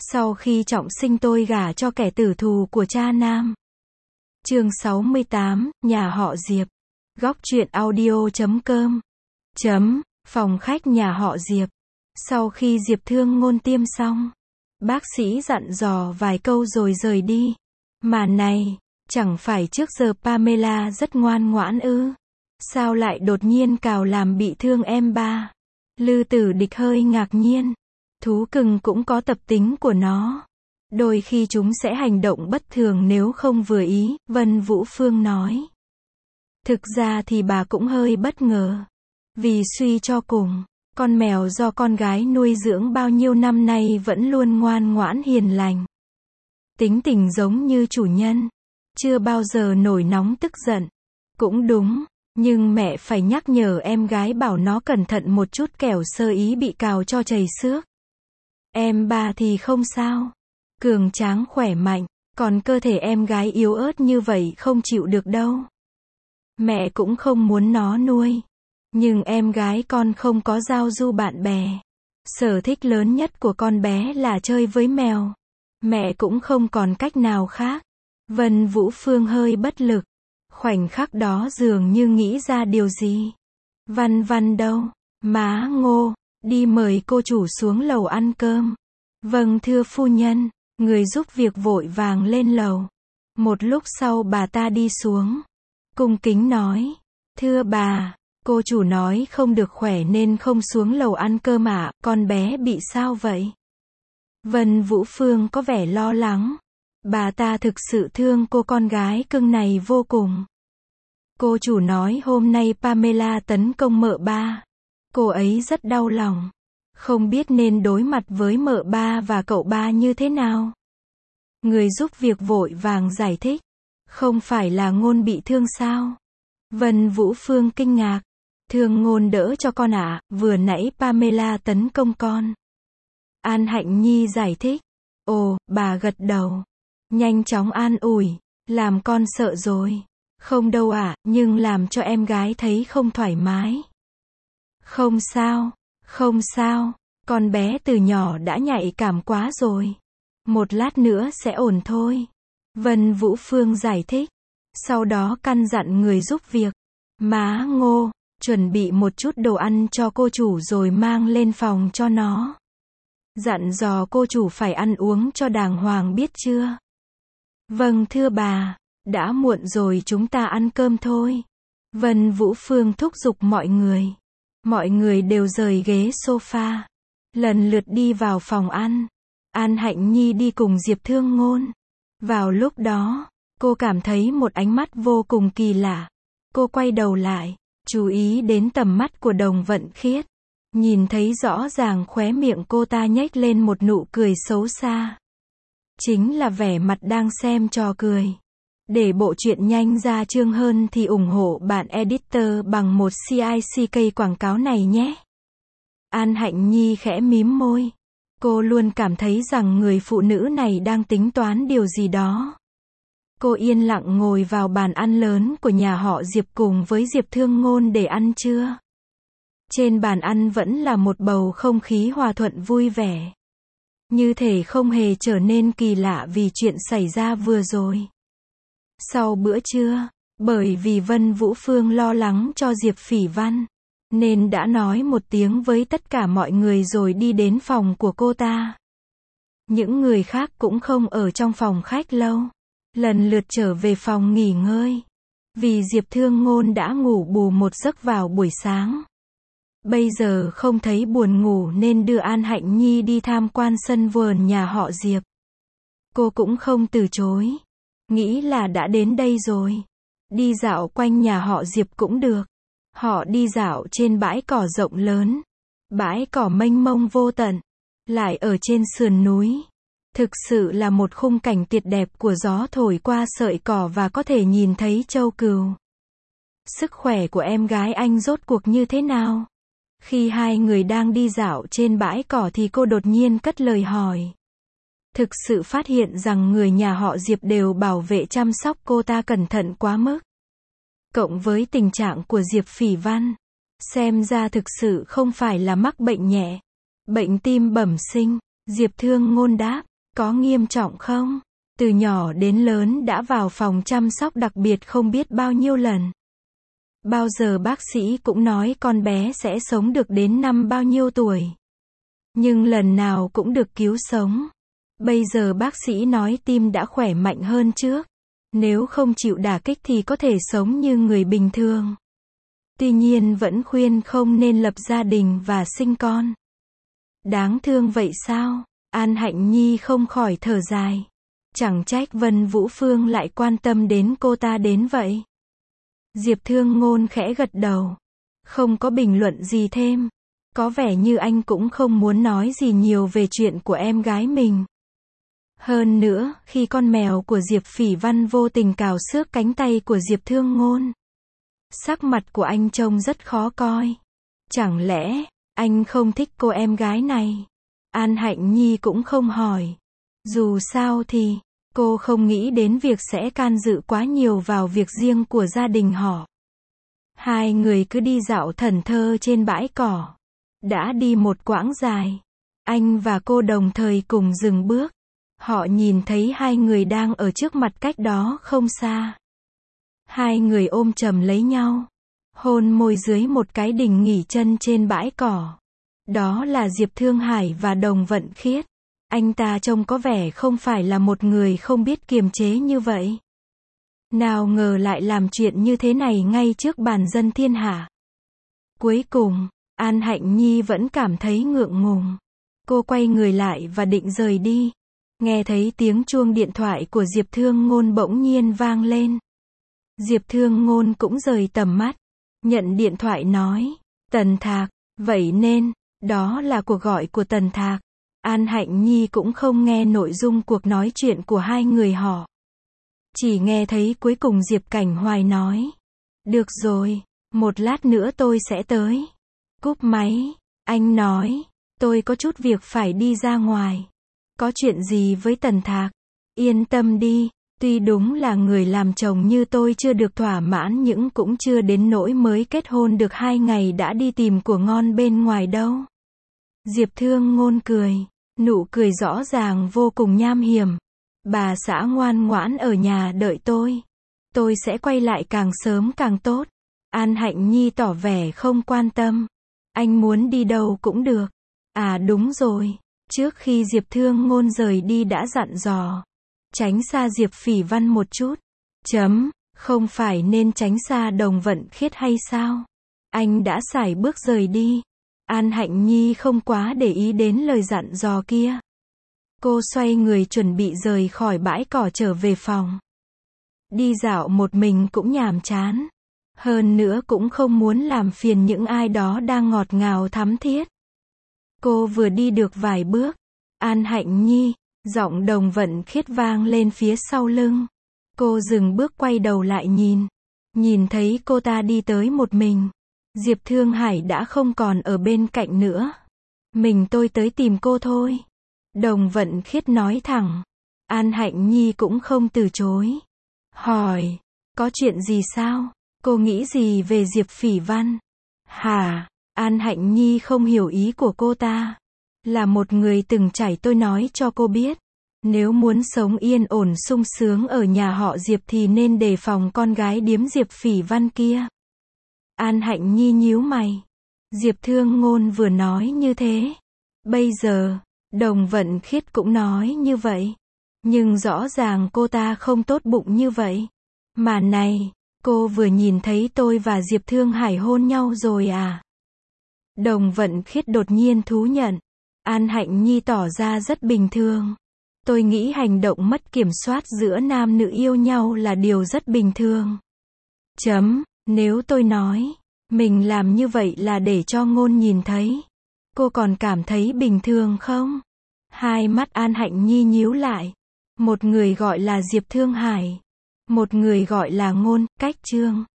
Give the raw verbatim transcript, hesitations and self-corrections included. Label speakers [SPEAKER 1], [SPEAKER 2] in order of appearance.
[SPEAKER 1] Sau khi trọng sinh tôi gả cho kẻ tử thù của cha Nam. Chương sáu mươi tám, nhà họ Diệp. Góc truyện audio chấm com. Chấm, phòng khách nhà họ Diệp. Sau khi Diệp Thương Ngôn tiêm xong, bác sĩ dặn dò vài câu rồi rời đi. Mà này, chẳng phải trước giờ Pamela rất ngoan ngoãn ư? Sao lại đột nhiên cào làm bị thương em ba? Lư Tử Địch hơi ngạc nhiên. Thú cưng cũng có tập tính của nó. Đôi khi chúng sẽ hành động bất thường nếu không vừa ý, Vân Vũ Phương nói. Thực ra thì bà cũng hơi bất ngờ. Vì suy cho cùng, con mèo do con gái nuôi dưỡng bao nhiêu năm nay vẫn luôn ngoan ngoãn hiền lành. Tính tình giống như chủ nhân, chưa bao giờ nổi nóng tức giận. Cũng đúng, nhưng mẹ phải nhắc nhở em gái bảo nó cẩn thận một chút kẻo sơ ý bị cào cho chảy xước. Em ba thì không sao, cường tráng khỏe mạnh, còn cơ thể em gái yếu ớt như vậy không chịu được đâu. Mẹ cũng không muốn nó nuôi. Nhưng em gái con không có giao du bạn bè. Sở thích lớn nhất của con bé là chơi với mèo. Mẹ cũng không còn cách nào khác. Vân Vũ Phương hơi bất lực. Khoảnh khắc đó dường như nghĩ ra điều gì. Văn Văn đâu? Má Ngô, đi mời cô chủ xuống lầu ăn cơm. Vâng thưa phu nhân. Người giúp việc vội vàng lên lầu. Một lúc sau bà ta đi xuống. Cung kính nói. Thưa bà, cô chủ nói không được khỏe nên không xuống lầu ăn cơm ạ, con bé bị sao vậy? Vân Vũ Phương có vẻ lo lắng. Bà ta thực sự thương cô con gái cưng này vô cùng. Cô chủ nói hôm nay Pamela tấn công mợ ba. Cô ấy rất đau lòng. Không biết nên đối mặt với mợ ba và cậu ba như thế nào. Người giúp việc vội vàng giải thích. Không phải là Ngôn bị thương sao? Vân Vũ Phương kinh ngạc. Thương Ngôn đỡ cho con ạ, à, vừa nãy Pamela tấn công con. An Hạnh Nhi giải thích. Ồ, bà gật đầu. Nhanh chóng an ủi. Làm con sợ rồi. Không đâu ạ, à, nhưng làm cho em gái thấy không thoải mái. Không sao, không sao. Con bé từ nhỏ đã nhạy cảm quá rồi. Một lát nữa sẽ ổn thôi. Vân Vũ Phương giải thích. Sau đó căn dặn người giúp việc. Má Ngô, chuẩn bị một chút đồ ăn cho cô chủ rồi mang lên phòng cho nó. Dặn dò cô chủ phải ăn uống cho đàng hoàng biết chưa? Vâng thưa bà, đã muộn rồi chúng ta ăn cơm thôi. Vân Vũ Phương thúc giục mọi người. Mọi người đều rời ghế sofa. Lần lượt đi vào phòng ăn. An Hạnh Nhi đi cùng Diệp Thương Ngôn. Vào lúc đó, cô cảm thấy một ánh mắt vô cùng kỳ lạ. Cô quay đầu lại, chú ý đến tầm mắt của Đồng Vận Khiết. Nhìn thấy rõ ràng khóe miệng cô ta nhếch lên một nụ cười xấu xa. Chính là vẻ mặt đang xem trò cười. Để bộ truyện nhanh ra chương hơn thì ủng hộ bạn editor bằng một xê i xê ca quảng cáo này nhé. An Hạnh Nhi khẽ mím môi. Cô luôn cảm thấy rằng người phụ nữ này đang tính toán điều gì đó. Cô yên lặng ngồi vào bàn ăn lớn của nhà họ Diệp cùng với Diệp Thương Ngôn để ăn trưa. Trên bàn ăn vẫn là một bầu không khí hòa thuận vui vẻ. Như thể không hề trở nên kỳ lạ vì chuyện xảy ra vừa rồi. Sau bữa trưa, bởi vì Vân Vũ Phương lo lắng cho Diệp Phỉ Văn, nên đã nói một tiếng với tất cả mọi người rồi đi đến phòng của cô ta. Những người khác cũng không ở trong phòng khách lâu. Lần lượt trở về phòng nghỉ ngơi. Vì Diệp Thương Ngôn đã ngủ bù một giấc vào buổi sáng. Bây giờ không thấy buồn ngủ nên đưa An Hạnh Nhi đi tham quan sân vườn nhà họ Diệp. Cô cũng không từ chối. Nghĩ là đã đến đây rồi. Đi dạo quanh nhà họ Diệp cũng được. Họ đi dạo trên bãi cỏ rộng lớn. Bãi cỏ mênh mông vô tận. Lại ở trên sườn núi. Thực sự là một khung cảnh tuyệt đẹp của gió thổi qua sợi cỏ và có thể nhìn thấy châu cừu. Sức khỏe của em gái anh rốt cuộc như thế nào? Khi hai người đang đi dạo trên bãi cỏ thì cô đột nhiên cất lời hỏi. Thực sự phát hiện rằng người nhà họ Diệp đều bảo vệ chăm sóc cô ta cẩn thận quá mức. Cộng với tình trạng của Diệp Phỉ Văn, xem ra thực sự không phải là mắc bệnh nhẹ. Bệnh tim bẩm sinh, Diệp Thương Ngôn đáp. Có nghiêm trọng không? Từ nhỏ đến lớn đã vào phòng chăm sóc đặc biệt không biết bao nhiêu lần. Bao giờ bác sĩ cũng nói con bé sẽ sống được đến năm bao nhiêu tuổi. Nhưng lần nào cũng được cứu sống. Bây giờ bác sĩ nói tim đã khỏe mạnh hơn trước. Nếu không chịu đả kích thì có thể sống như người bình thường. Tuy nhiên vẫn khuyên không nên lập gia đình và sinh con. Đáng thương vậy sao? An Hạnh Nhi không khỏi thở dài. Chẳng trách Vân Vũ Phương lại quan tâm đến cô ta đến vậy. Diệp Thương Ngôn khẽ gật đầu. Không có bình luận gì thêm. Có vẻ như anh cũng không muốn nói gì nhiều về chuyện của em gái mình. Hơn nữa, khi con mèo của Diệp Phỉ Văn vô tình cào xước cánh tay của Diệp Thương Ngôn. Sắc mặt của anh trông rất khó coi. Chẳng lẽ, anh không thích cô em gái này? An Hạnh Nhi cũng không hỏi. Dù sao thì, cô không nghĩ đến việc sẽ can dự quá nhiều vào việc riêng của gia đình họ. Hai người cứ đi dạo thẫn thờ trên bãi cỏ. Đã đi một quãng dài. Anh và cô đồng thời cùng dừng bước. Họ nhìn thấy hai người đang ở trước mặt cách đó không xa. Hai người ôm chầm lấy nhau. Hôn môi dưới một cái đình nghỉ chân trên bãi cỏ. Đó là Diệp Thương Hải và Đồng Vận Khiết. Anh ta trông có vẻ không phải là một người không biết kiềm chế như vậy. Nào ngờ lại làm chuyện như thế này ngay trước bàn dân thiên hạ. Cuối cùng, An Hạnh Nhi vẫn cảm thấy ngượng ngùng. Cô quay người lại và định rời đi. Nghe thấy tiếng chuông điện thoại của Diệp Thương Ngôn bỗng nhiên vang lên. Diệp Thương Ngôn cũng rời tầm mắt. Nhận điện thoại nói. Tần Thạc. Vậy nên, đó là cuộc gọi của Tần Thạc. An Hạnh Nhi cũng không nghe nội dung cuộc nói chuyện của hai người họ. Chỉ nghe thấy cuối cùng Diệp Cảnh Hoài nói. Được rồi, một lát nữa tôi sẽ tới. Cúp máy, anh nói. Tôi có chút việc phải đi ra ngoài. Có chuyện gì với Tần Thạc? Yên tâm đi, tuy đúng là người làm chồng như tôi chưa được thỏa mãn nhưng cũng chưa đến nỗi mới kết hôn được hai ngày đã đi tìm của ngon bên ngoài đâu. Diệp Thương Ngôn cười. Nụ cười rõ ràng vô cùng nham hiểm. Bà xã ngoan ngoãn ở nhà đợi tôi. Tôi sẽ quay lại càng sớm càng tốt. An Hạnh Nhi tỏ vẻ không quan tâm. Anh muốn đi đâu cũng được. À đúng rồi. Trước khi Diệp Thương Ngôn rời đi đã dặn dò. Tránh xa Diệp Phỉ Văn một chút. Chấm. Không phải nên tránh xa Đồng Vận Khiết hay sao? Anh đã sải bước rời đi. An Hạnh Nhi không quá để ý đến lời dặn dò kia. Cô xoay người chuẩn bị rời khỏi bãi cỏ trở về phòng. Đi dạo một mình cũng nhàm chán. Hơn nữa cũng không muốn làm phiền những ai đó đang ngọt ngào thắm thiết. Cô vừa đi được vài bước. An Hạnh Nhi, giọng Đồng Vận Khiết vang lên phía sau lưng. Cô dừng bước quay đầu lại nhìn. Nhìn thấy cô ta đi tới một mình. Diệp Thương Hải đã không còn ở bên cạnh nữa. Mình tôi tới tìm cô thôi. Đồng Vận Khiết nói thẳng. An Hạnh Nhi cũng không từ chối. Hỏi. Có chuyện gì sao? Cô nghĩ gì về Diệp Phỉ Văn? Hả? An Hạnh Nhi không hiểu ý của cô ta. Là một người từng trải tôi nói cho cô biết. Nếu muốn sống yên ổn sung sướng ở nhà họ Diệp thì nên đề phòng con gái điếm Diệp Phỉ Văn kia. An Hạnh Nhi nhíu mày. Diệp Thương Ngôn vừa nói như thế. Bây giờ, Đồng Vận Khiết cũng nói như vậy. Nhưng rõ ràng cô ta không tốt bụng như vậy. Mà này, cô vừa nhìn thấy tôi và Diệp Thương Hải hôn nhau rồi à? Đồng Vận Khiết đột nhiên thú nhận. An Hạnh Nhi tỏ ra rất bình thường. Tôi nghĩ hành động mất kiểm soát giữa nam nữ yêu nhau là điều rất bình thường. Chấm. Nếu tôi nói, mình làm như vậy là để cho Ngôn nhìn thấy. Cô còn cảm thấy bình thường không? Hai mắt An Hạnh Nhi nhíu lại. Một người gọi là Diệp Thương Hải. Một người gọi là Ngôn, cách Trương.